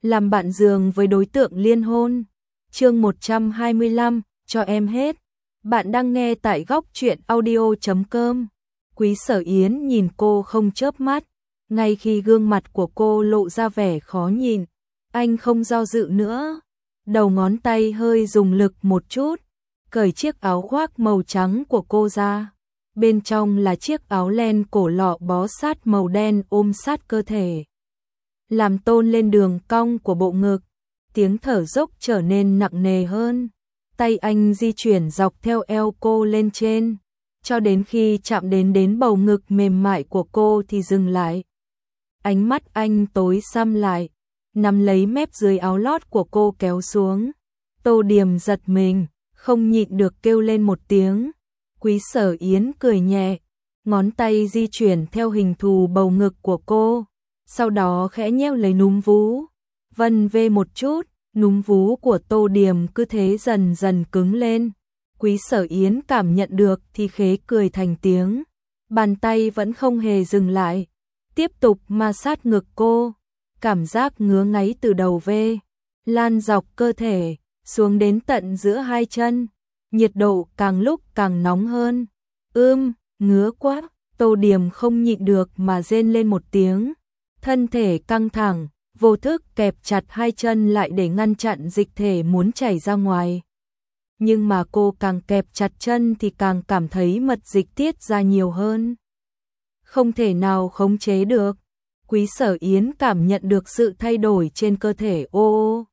làm bạn giường với đối tượng liên hôn. Chương 125, cho em hết. Bạn đang nghe tại góc truyện audio.com. Quý Sở Yến nhìn cô không chớp mắt, ngay khi gương mặt của cô lộ ra vẻ khó nhìn, anh không do dự nữa, đầu ngón tay hơi dùng lực một chút, cởi chiếc áo khoác màu trắng của cô ra. Bên trong là chiếc áo len cổ lọ bó sát màu đen ôm sát cơ thể, làm tôn lên đường cong của bộ ngực. Tiếng thở dốc trở nên nặng nề hơn. Tay anh di chuyển dọc theo eo cô lên trên, cho đến khi chạm đến bầu ngực mềm mại của cô thì dừng lại. Ánh mắt anh tối sầm lại, nắm lấy mép dưới áo lót của cô kéo xuống. Tô Điềm giật mình, không nhịn được kêu lên một tiếng. Quý Sở Yến cười nhẹ, ngón tay di chuyển theo hình thù bầu ngực của cô, sau đó khẽ nhéo lấy núm vú, vân vê một chút. Núm vú của Tô Điềm cứ thế dần dần cứng lên. Quý Sở Yến cảm nhận được thì khế cười thành tiếng. Bàn tay vẫn không hề dừng lại, tiếp tục ma sát ngực cô. Cảm giác ngứa ngáy từ đầu ve lan dọc cơ thể xuống đến tận giữa hai chân. Nhiệt độ càng lúc càng nóng hơn. Ngứa quá. Tô Điềm không nhịn được mà rên lên một tiếng. Thân thể căng thẳng, vô thức kẹp chặt hai chân lại để ngăn chặn dịch thể muốn chảy ra ngoài. Nhưng mà cô càng kẹp chặt chân thì càng cảm thấy mật dịch tiết ra nhiều hơn. Không thể nào khống chế được. Quý Sở Yến cảm nhận được sự thay đổi trên cơ thể ô.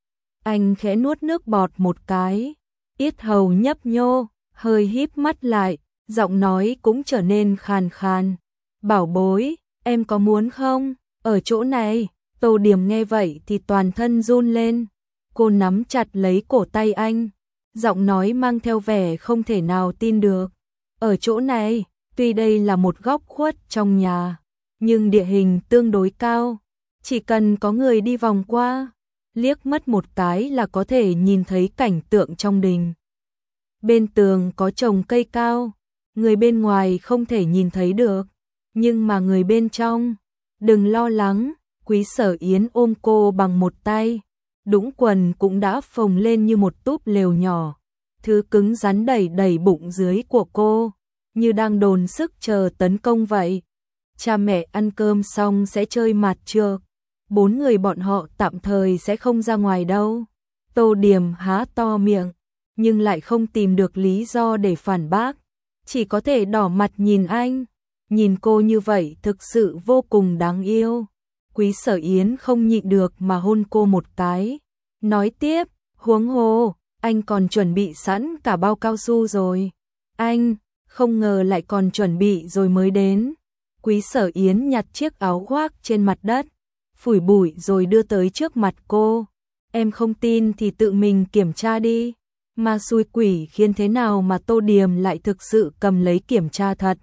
Anh khẽ nuốt nước bọt một cái, yết hầu nhấp nhô, hơi híp mắt lại, giọng nói cũng trở nên khàn khàn. Bảo bối, em có muốn không? Ở chỗ này. Tô Điềm nghe vậy thì toàn thân run lên. Cô nắm chặt lấy cổ tay anh, giọng nói mang theo vẻ không thể nào tin được. Ở chỗ này, tuy đây là một góc khuất trong nhà, nhưng địa hình tương đối cao, chỉ cần có người đi vòng qua, liếc mắt một cái là có thể nhìn thấy cảnh tượng trong đình. Bên tường có trồng cây cao, người bên ngoài không thể nhìn thấy được, nhưng mà người bên trong, đừng lo lắng. Quý Sở Yến ôm cô bằng một tay, đũng quần cũng đã phồng lên như một túp lều nhỏ. Thứ cứng rắn đẩy bụng dưới của cô, như đang dồn sức chờ tấn công vậy. Cha mẹ ăn cơm xong sẽ chơi mạt trược. 4 người bọn họ tạm thời sẽ không ra ngoài đâu. Tô Điềm há to miệng, nhưng lại không tìm được lý do để phản bác. Chỉ có thể đỏ mặt nhìn anh. Nhìn cô như vậy thực sự vô cùng đáng yêu. Quý Sở Yến không nhịn được mà hôn cô một cái. Nói tiếp, huống hồ, anh còn chuẩn bị sẵn cả bao cao su rồi. Anh, không ngờ lại còn chuẩn bị rồi mới đến. Quý Sở Yến nhặt chiếc áo khoác trên mặt đất, phủi bụi rồi đưa tới trước mặt cô. Em không tin thì tự mình kiểm tra đi. Mà xui quỷ khiến thế nào mà Tô Điềm lại thực sự cầm lấy kiểm tra thật.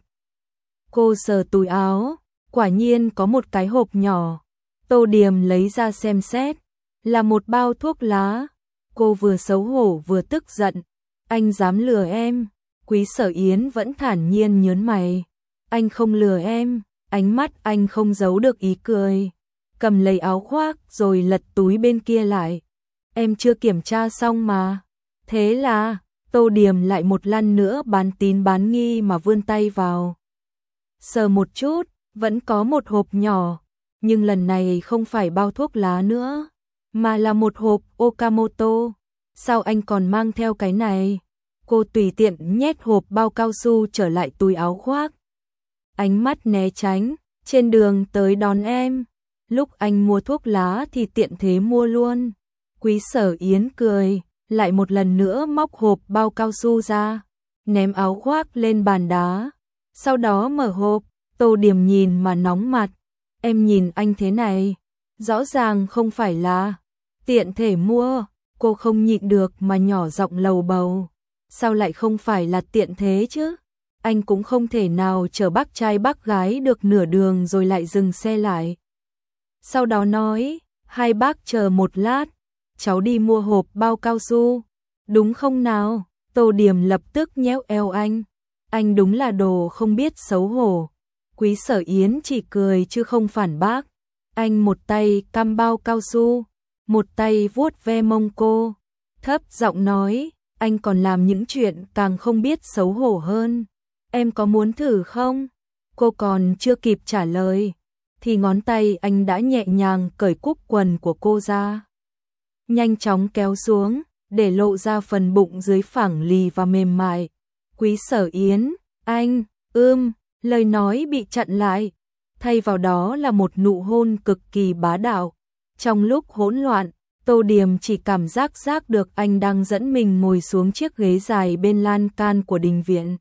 Cô sờ túi áo, quả nhiên có một cái hộp nhỏ. Tô Điềm lấy ra xem xét, là một bao thuốc lá. Cô vừa xấu hổ vừa tức giận. Anh dám lừa em? Quý Sở Yến vẫn thản nhiên nhớn mày. Anh không lừa em. Ánh mắt anh không giấu được ý cười. Cầm lấy áo khoác rồi lật túi bên kia lại. Em chưa kiểm tra xong mà. Thế là, Tô Điềm lại một lần nữa bán tín bán nghi mà vươn tay vào. Sờ một chút, vẫn có một hộp nhỏ. Nhưng lần này không phải bao thuốc lá nữa, mà là một hộp Okamoto. Sao anh còn mang theo cái này? Cô tùy tiện nhét hộp bao cao su trở lại túi áo khoác. Ánh mắt né tránh, trên đường tới đón em. Lúc anh mua thuốc lá thì tiện thế mua luôn. Quý Sở Yến cười, lại một lần nữa móc hộp bao cao su ra, ném áo khoác lên bàn đá. Sau đó mở hộp, Tô Điềm nhìn mà nóng mặt. Em nhìn anh thế này, rõ ràng không phải là tiện thể mua. Cô không nhịn được mà nhỏ giọng lầu bầu. Sao lại không phải là tiện thế chứ? Anh cũng không thể nào chở bác trai bác gái được nửa đường rồi lại dừng xe lại. Sau đó nói, hai bác chờ một lát, cháu đi mua hộp bao cao su. Đúng không nào? Tô Điềm lập tức nhéo eo anh. Anh đúng là đồ không biết xấu hổ. Quý Sở Yến chỉ cười chứ không phản bác. Anh một tay căm bao cao su, một tay vuốt ve mông cô, thấp giọng nói, anh còn làm những chuyện càng không biết xấu hổ hơn. Em có muốn thử không? Cô còn chưa kịp trả lời, thì ngón tay anh đã nhẹ nhàng cởi cúc quần của cô ra. Nhanh chóng kéo xuống, để lộ ra phần bụng dưới phẳng lì và mềm mại. Quý Sở Yến, anh, lời nói bị chặn lại. Thay vào đó là một nụ hôn cực kỳ bá đạo. Trong lúc hỗn loạn, Tô Điềm chỉ cảm giác được anh đang dẫn mình ngồi xuống chiếc ghế dài bên lan can của đình viện.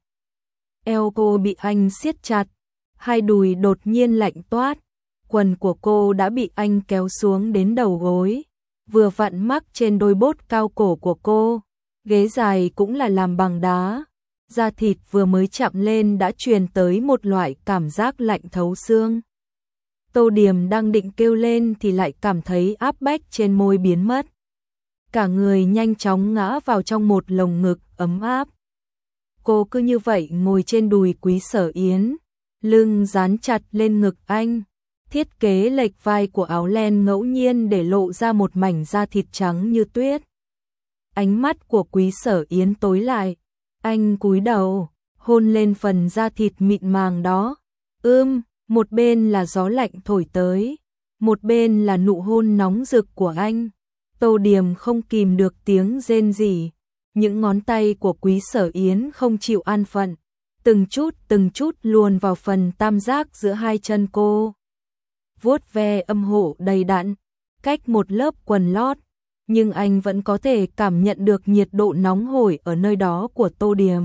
Eo cô bị anh siết chặt, hai đùi đột nhiên lạnh toát. Quần của cô đã bị anh kéo xuống đến đầu gối, vừa vặn mắc trên đôi bốt cao cổ của cô. Ghế dài cũng là làm bằng đá, da thịt vừa mới chạm lên đã truyền tới một loại cảm giác lạnh thấu xương. Tô Điềm đang định kêu lên thì lại cảm thấy áp bách trên môi biến mất. Cả người nhanh chóng ngã vào trong một lồng ngực ấm áp. Cô cứ như vậy ngồi trên đùi Quý Sở Yến, lưng dán chặt lên ngực anh. Thiết kế lệch vai của áo len ngẫu nhiên để lộ ra một mảnh da thịt trắng như tuyết. Ánh mắt của Quý Sở Yến tối lại, anh cúi đầu, hôn lên phần da thịt mịn màng đó. Một bên là gió lạnh thổi tới, một bên là nụ hôn nóng rực của anh. Tô Điềm không kìm được tiếng rên rỉ. Những ngón tay của Quý Sở Yến không chịu an phận, từng chút luồn vào phần tam giác giữa hai chân cô. Vuốt ve âm hộ đầy đặn, cách một lớp quần lót, nhưng anh vẫn có thể cảm nhận được nhiệt độ nóng hổi ở nơi đó của Tô Điềm.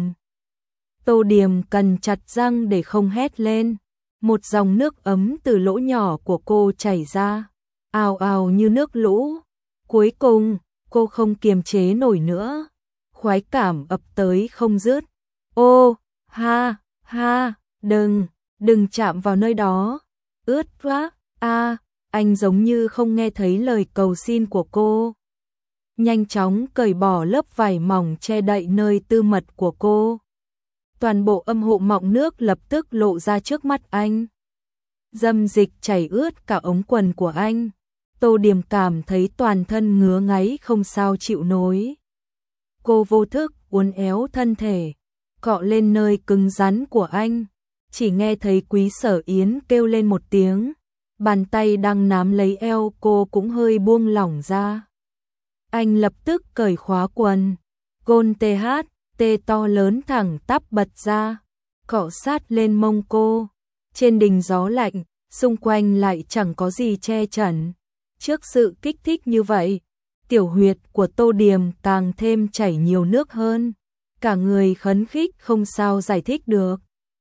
Tô Điềm cắn chặt răng để không hét lên. Một dòng nước ấm từ lỗ nhỏ của cô chảy ra, ào ào như nước lũ. Cuối cùng, cô không kiềm chế nổi nữa. Khoái cảm ập tới không dứt. Ô, ha, đừng chạm vào nơi đó. Ướt quá, anh giống như không nghe thấy lời cầu xin của cô. Nhanh chóng cởi bỏ lớp vải mỏng che đậy nơi tư mật của cô. Toàn bộ âm hộ mọng nước lập tức lộ ra trước mắt anh. Dâm dịch chảy ướt cả ống quần của anh. Tô Điềm cảm thấy toàn thân ngứa ngáy không sao chịu nổi. Cô vô thức uốn éo thân thể, cọ lên nơi cứng rắn của anh. Chỉ nghe thấy Quý Sở Yến kêu lên một tiếng. Bàn tay đang nắm lấy eo cô cũng hơi buông lỏng ra. Anh lập tức cởi khóa quần. Gôn tê to lớn thẳng tắp bật ra, cọ sát lên mông cô. Trên đình gió lạnh, xung quanh lại chẳng có gì che chắn. Trước sự kích thích như vậy, tiểu huyệt của Tô Điềm càng thêm chảy nhiều nước hơn. Cả người khấn khích không sao giải thích được.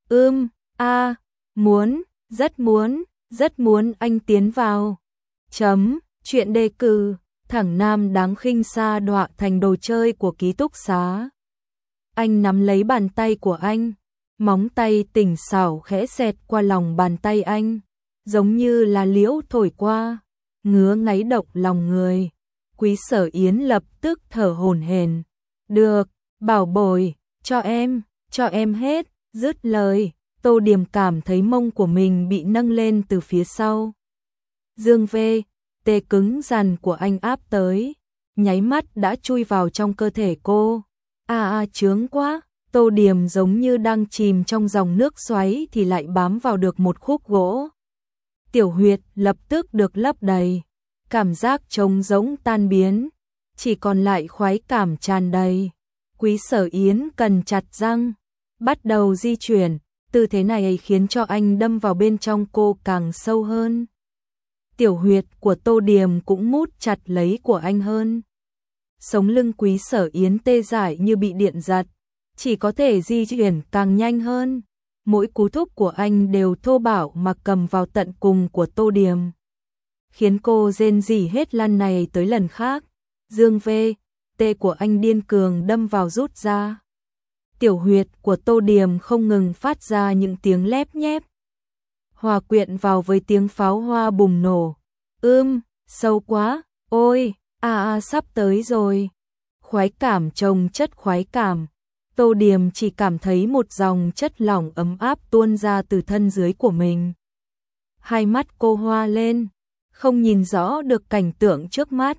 Rất muốn anh tiến vào. Chuyện đề cử, thẳng nam đáng khinh sa đọa thành đồ chơi của ký túc xá. Anh nắm lấy bàn tay của anh, móng tay tỉnh xảo khẽ xẹt qua lòng bàn tay anh, giống như là liễu thổi qua, ngứa ngáy độc lòng người. Quý Sở Yến lập tức thở hổn hển. Được, bảo bối, cho em hết. Dứt lời, Tô Điềm cảm thấy mông của mình bị nâng lên từ phía sau. Dương vê, tê cứng rắn của anh áp tới, nháy mắt đã chui vào trong cơ thể cô. Chướng quá. Tô Điềm giống như đang chìm trong dòng nước xoáy thì lại bám vào được một khúc gỗ. Tiểu huyệt lập tức được lấp đầy, cảm giác trống rỗng tan biến, chỉ còn lại khoái cảm tràn đầy. Quý Sở Yến cắn chặt răng, bắt đầu di chuyển, tư thế này khiến cho anh đâm vào bên trong cô càng sâu hơn. Tiểu huyệt của Tô Điềm cũng mút chặt lấy của anh hơn. Sống lưng Quý Sở Yến tê dại như bị điện giật, chỉ có thể di chuyển càng nhanh hơn. Mỗi cú thúc của anh đều thô bạo mà cầm vào tận cùng của Tô Điềm, khiến cô rên rỉ hết lần này tới lần khác. Dương vê, tê của anh điên cường đâm vào rút ra. Tiểu huyệt của Tô Điềm không ngừng phát ra những tiếng lép nhép, hòa quyện vào với tiếng pháo hoa bùng nổ. Sâu quá, ôi, sắp tới rồi. Khoái cảm chồng chất khoái cảm. Tô Điềm chỉ cảm thấy một dòng chất lỏng ấm áp tuôn ra từ thân dưới của mình. Hai mắt cô hoa lên, không nhìn rõ được cảnh tượng trước mắt.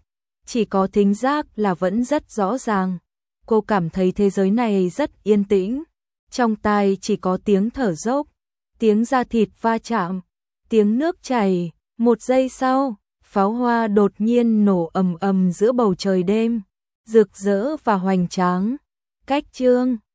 chỉ có thính giác là vẫn rất rõ ràng. Cô cảm thấy thế giới này rất yên tĩnh, trong tai chỉ có tiếng thở dốc, tiếng da thịt va chạm, tiếng nước chảy. Một giây sau, pháo hoa đột nhiên nổ ầm ầm giữa bầu trời đêm, rực rỡ và hoành tráng. Cách chương